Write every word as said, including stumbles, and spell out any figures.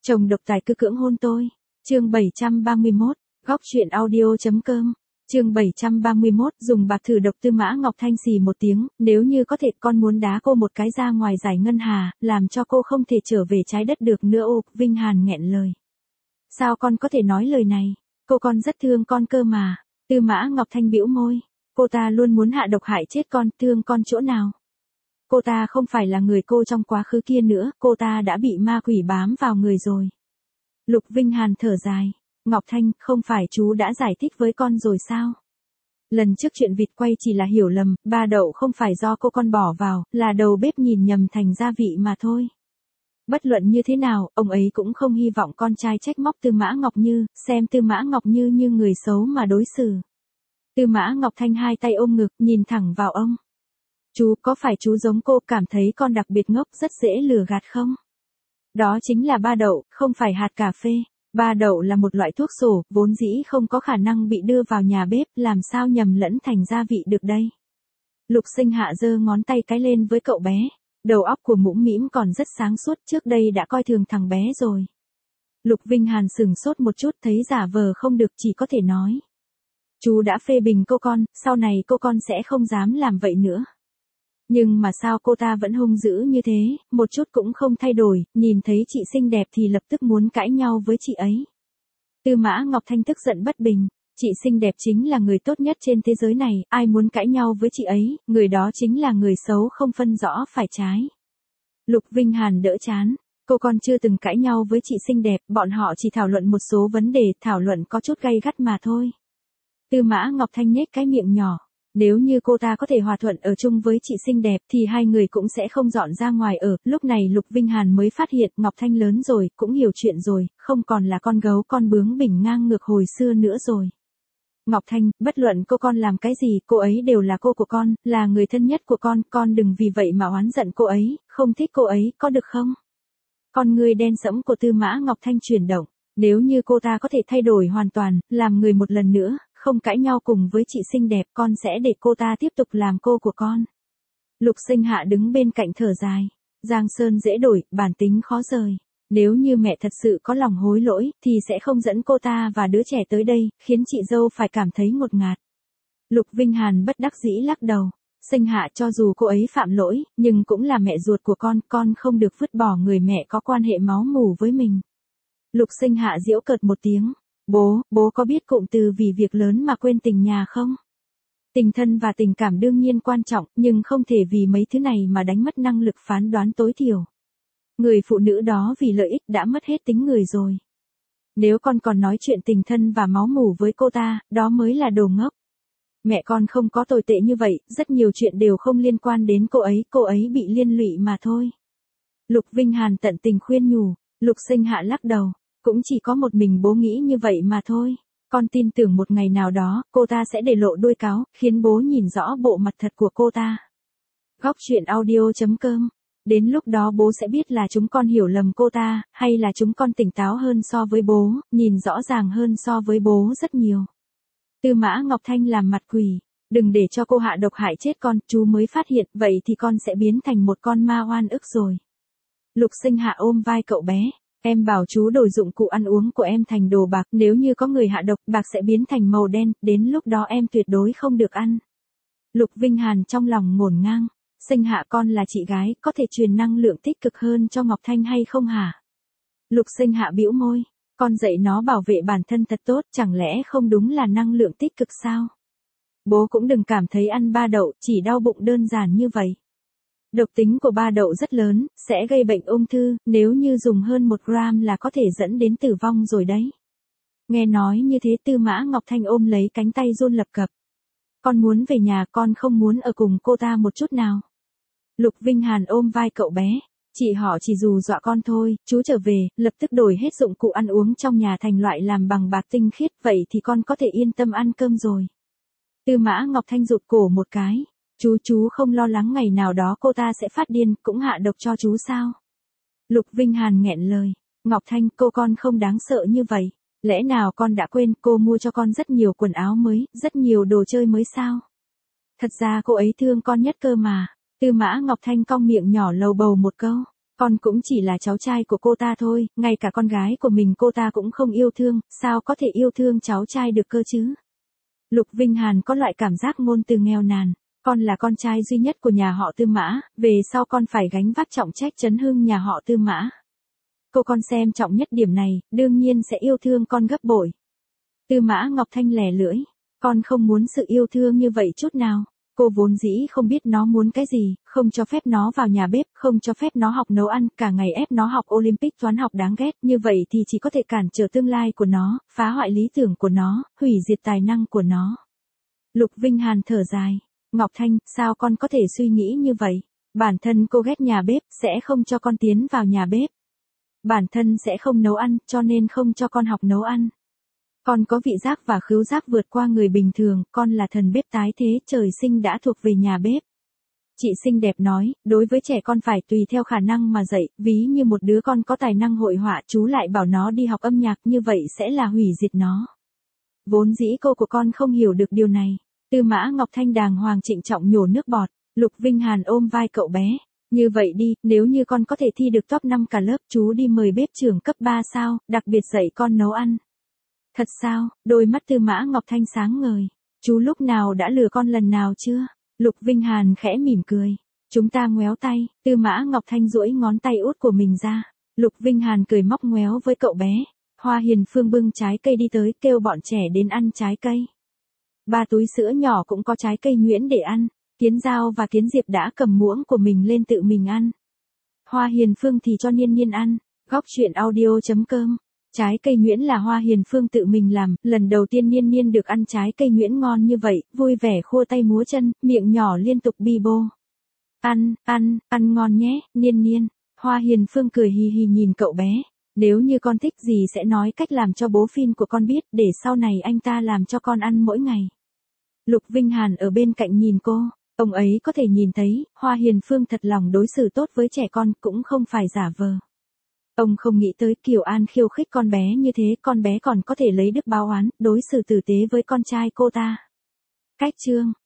Chồng độc tài cứ cưỡng hôn tôi. Chương bảy trăm ba mươi mốt, góc truyện audio.com. Chương bảy trăm ba mươi mốt, dùng bạc thử độc. Tư Mã Ngọc Thanh xì một tiếng, nếu như có thể con muốn đá cô một cái ra ngoài giải ngân hà, làm cho cô không thể trở về trái đất được nữa. Ô, Vinh Hàn nghẹn lời. Sao con có thể nói lời này? Cô con rất thương con cơ mà. Tư Mã Ngọc Thanh bĩu môi. Cô ta luôn muốn hạ độc hại chết con, thương con chỗ nào? Cô ta không phải là người cô trong quá khứ kia nữa, cô ta đã bị ma quỷ bám vào người rồi. Lục Vinh Hàn thở dài. Ngọc Thanh, không phải chú đã giải thích với con rồi sao? Lần trước chuyện vịt quay chỉ là hiểu lầm, ba đậu không phải do cô con bỏ vào, là đầu bếp nhìn nhầm thành gia vị mà thôi. Bất luận như thế nào, ông ấy cũng không hy vọng con trai trách móc Tư Mã Ngọc Như, xem Tư Mã Ngọc Như như người xấu mà đối xử. Tư Mã Ngọc Thanh hai tay ôm ngực, nhìn thẳng vào ông. Chú, có phải chú giống cô cảm thấy con đặc biệt ngốc rất dễ lừa gạt không? Đó chính là ba đậu, không phải hạt cà phê. Ba đậu là một loại thuốc sổ, vốn dĩ không có khả năng bị đưa vào nhà bếp, làm sao nhầm lẫn thành gia vị được đây? Lục Sinh Hạ giơ ngón tay cái lên với cậu bé. Đầu óc của Mũm Mĩm còn rất sáng suốt, trước đây đã coi thường thằng bé rồi. Lục Vinh Hàn sừng sốt một chút, thấy giả vờ không được, chỉ có thể nói. Chú đã phê bình cô con, sau này cô con sẽ không dám làm vậy nữa. Nhưng mà sao cô ta vẫn hung dữ như thế, một chút cũng không thay đổi, nhìn thấy chị xinh đẹp thì lập tức muốn cãi nhau với chị ấy. Tư Mã Ngọc Thanh tức giận bất bình, chị xinh đẹp chính là người tốt nhất trên thế giới này, ai muốn cãi nhau với chị ấy, người đó chính là người xấu không phân rõ phải trái. Lục Vinh Hàn đỡ chán, cô con chưa từng cãi nhau với chị xinh đẹp, bọn họ chỉ thảo luận một số vấn đề, thảo luận có chút gay gắt mà thôi. Tư Mã Ngọc Thanh nhếch cái miệng nhỏ. Nếu như cô ta có thể hòa thuận ở chung với chị xinh đẹp thì hai người cũng sẽ không dọn ra ngoài ở. Lúc này Lục Vinh Hàn mới phát hiện Ngọc Thanh lớn rồi, cũng hiểu chuyện rồi, không còn là con gấu con bướng bỉnh ngang ngược hồi xưa nữa rồi. Ngọc Thanh, bất luận cô con làm cái gì, cô ấy đều là cô của con, là người thân nhất của con, con đừng vì vậy mà oán giận cô ấy, không thích cô ấy, có được không? Con người đen sẫm của Tư Mã Ngọc Thanh chuyển động, nếu như cô ta có thể thay đổi hoàn toàn, làm người một lần nữa, không cãi nhau cùng với chị xinh đẹp, con sẽ để cô ta tiếp tục làm cô của con. Lục Sinh Hạ đứng bên cạnh thở dài. Giang sơn dễ đổi, bản tính khó rời. Nếu như mẹ thật sự có lòng hối lỗi, thì sẽ không dẫn cô ta và đứa trẻ tới đây, khiến chị dâu phải cảm thấy ngột ngạt. Lục Vinh Hàn bất đắc dĩ lắc đầu. Sinh Hạ, cho dù cô ấy phạm lỗi, nhưng cũng là mẹ ruột của con, con không được vứt bỏ người mẹ có quan hệ máu mủ với mình. Lục Sinh Hạ giễu cợt một tiếng. Bố, bố có biết cụm từ vì việc lớn mà quên tình nhà không? Tình thân và tình cảm đương nhiên quan trọng, nhưng không thể vì mấy thứ này mà đánh mất năng lực phán đoán tối thiểu. Người phụ nữ đó vì lợi ích đã mất hết tính người rồi. Nếu con còn nói chuyện tình thân và máu mủ với cô ta, đó mới là đồ ngốc. Mẹ con không có tồi tệ như vậy, rất nhiều chuyện đều không liên quan đến cô ấy, cô ấy bị liên lụy mà thôi. Lục Vinh Hàn tận tình khuyên nhủ, Lục Sinh Hạ lắc đầu. Cũng chỉ có một mình bố nghĩ như vậy mà thôi. Con tin tưởng một ngày nào đó, cô ta sẽ để lộ đuôi cáo, khiến bố nhìn rõ bộ mặt thật của cô ta. Góc truyện audio.com. Đến lúc đó bố sẽ biết là chúng con hiểu lầm cô ta, hay là chúng con tỉnh táo hơn so với bố, nhìn rõ ràng hơn so với bố rất nhiều. Tư Mã Ngọc Thanh làm mặt quỷ. Đừng để cho cô hạ độc hại chết con, chú mới phát hiện, vậy thì con sẽ biến thành một con ma oan ức rồi. Lục Sinh Hạ ôm vai cậu bé. Em bảo chú đổi dụng cụ ăn uống của em thành đồ bạc, nếu như có người hạ độc, bạc sẽ biến thành màu đen, đến lúc đó em tuyệt đối không được ăn. Lục Vinh Hàn trong lòng ngổn ngang, Sinh Hạ con là chị gái, có thể truyền năng lượng tích cực hơn cho Ngọc Thanh hay không hả? Lục Sinh Hạ bĩu môi, con dạy nó bảo vệ bản thân thật tốt, chẳng lẽ không đúng là năng lượng tích cực sao? Bố cũng đừng cảm thấy ăn ba đậu, chỉ đau bụng đơn giản như vậy. Độc tính của ba đậu rất lớn, sẽ gây bệnh ung thư, nếu như dùng hơn một gram là có thể dẫn đến tử vong rồi đấy. Nghe nói như thế Tư Mã Ngọc Thanh ôm lấy cánh tay run lập cập. Con muốn về nhà, con không muốn ở cùng cô ta một chút nào. Lục Vinh Hàn ôm vai cậu bé. Chị họ chỉ dù dọa con thôi, chú trở về, lập tức đổi hết dụng cụ ăn uống trong nhà thành loại làm bằng bạc tinh khiết, vậy thì con có thể yên tâm ăn cơm rồi. Tư Mã Ngọc Thanh rụt cổ một cái. Chú chú không lo lắng ngày nào đó cô ta sẽ phát điên, cũng hạ độc cho chú sao? Lục Vinh Hàn nghẹn lời. Ngọc Thanh, cô con không đáng sợ như vậy. Lẽ nào con đã quên cô mua cho con rất nhiều quần áo mới, rất nhiều đồ chơi mới sao? Thật ra cô ấy thương con nhất cơ mà. Tư Mã Ngọc Thanh cong miệng nhỏ lầu bầu một câu. Con cũng chỉ là cháu trai của cô ta thôi, ngay cả con gái của mình cô ta cũng không yêu thương, sao có thể yêu thương cháu trai được cơ chứ? Lục Vinh Hàn có loại cảm giác ngôn từ nghèo nàn. Con là con trai duy nhất của nhà họ Tư Mã, về sau con phải gánh vác trọng trách trấn hưng nhà họ Tư Mã. Cô con xem trọng nhất điểm này, đương nhiên sẽ yêu thương con gấp bội. Tư Mã Ngọc Thanh lè lưỡi, con không muốn sự yêu thương như vậy chút nào. Cô vốn dĩ không biết nó muốn cái gì, không cho phép nó vào nhà bếp, không cho phép nó học nấu ăn, cả ngày ép nó học Olympic toán học đáng ghét, như vậy thì chỉ có thể cản trở tương lai của nó, phá hoại lý tưởng của nó, hủy diệt tài năng của nó. Lục Vinh Hàn thở dài, Ngọc Thanh, sao con có thể suy nghĩ như vậy? Bản thân cô ghét nhà bếp, sẽ không cho con tiến vào nhà bếp. Bản thân sẽ không nấu ăn, cho nên không cho con học nấu ăn. Con có vị giác và khứu giác vượt qua người bình thường, con là thần bếp tái thế, trời sinh đã thuộc về nhà bếp. Chị xinh đẹp nói, đối với trẻ con phải tùy theo khả năng mà dạy, ví như một đứa con có tài năng hội họa, chú lại bảo nó đi học âm nhạc, như vậy sẽ là hủy diệt nó. Vốn dĩ cô của con không hiểu được điều này. Tư Mã Ngọc Thanh đàng hoàng trịnh trọng nhổ nước bọt, Lục Vinh Hàn ôm vai cậu bé. Như vậy đi, nếu như con có thể thi được top năm cả lớp, chú đi mời bếp trưởng cấp ba sao, đặc biệt dạy con nấu ăn. Thật sao? Đôi mắt Tư Mã Ngọc Thanh sáng ngời. Chú lúc nào đã lừa con lần nào chưa? Lục Vinh Hàn khẽ mỉm cười. Chúng ta ngoéo tay, Tư Mã Ngọc Thanh duỗi ngón tay út của mình ra. Lục Vinh Hàn cười móc ngoéo với cậu bé. Hoa Hiền Phương bưng trái cây đi tới, kêu bọn trẻ đến ăn trái cây. Ba túi sữa nhỏ cũng có trái cây nhuyễn để ăn. Kiến Giao và Kiến Diệp đã cầm muỗng của mình lên tự mình ăn. Hoa Hiền Phương thì cho Niên Niên ăn. Góc truyện audio chấm com. Trái cây nhuyễn là Hoa Hiền Phương tự mình làm, lần đầu tiên Niên Niên được ăn trái cây nhuyễn ngon như vậy, vui vẻ khua tay múa chân, miệng nhỏ liên tục bi bô. Ăn, ăn, ăn ngon nhé, Niên Niên. Hoa Hiền Phương cười hì hì nhìn cậu bé. Nếu như con thích gì sẽ nói cách làm cho bố Phin của con biết, để sau này anh ta làm cho con ăn mỗi ngày. Lục Vinh Hàn ở bên cạnh nhìn cô, ông ấy có thể nhìn thấy, Hoa Hiền Phương thật lòng đối xử tốt với trẻ con, cũng không phải giả vờ. Ông không nghĩ tới Kiều An khiêu khích con bé như thế, con bé còn có thể lấy đức báo oán, đối xử tử tế với con trai cô ta. Cách chương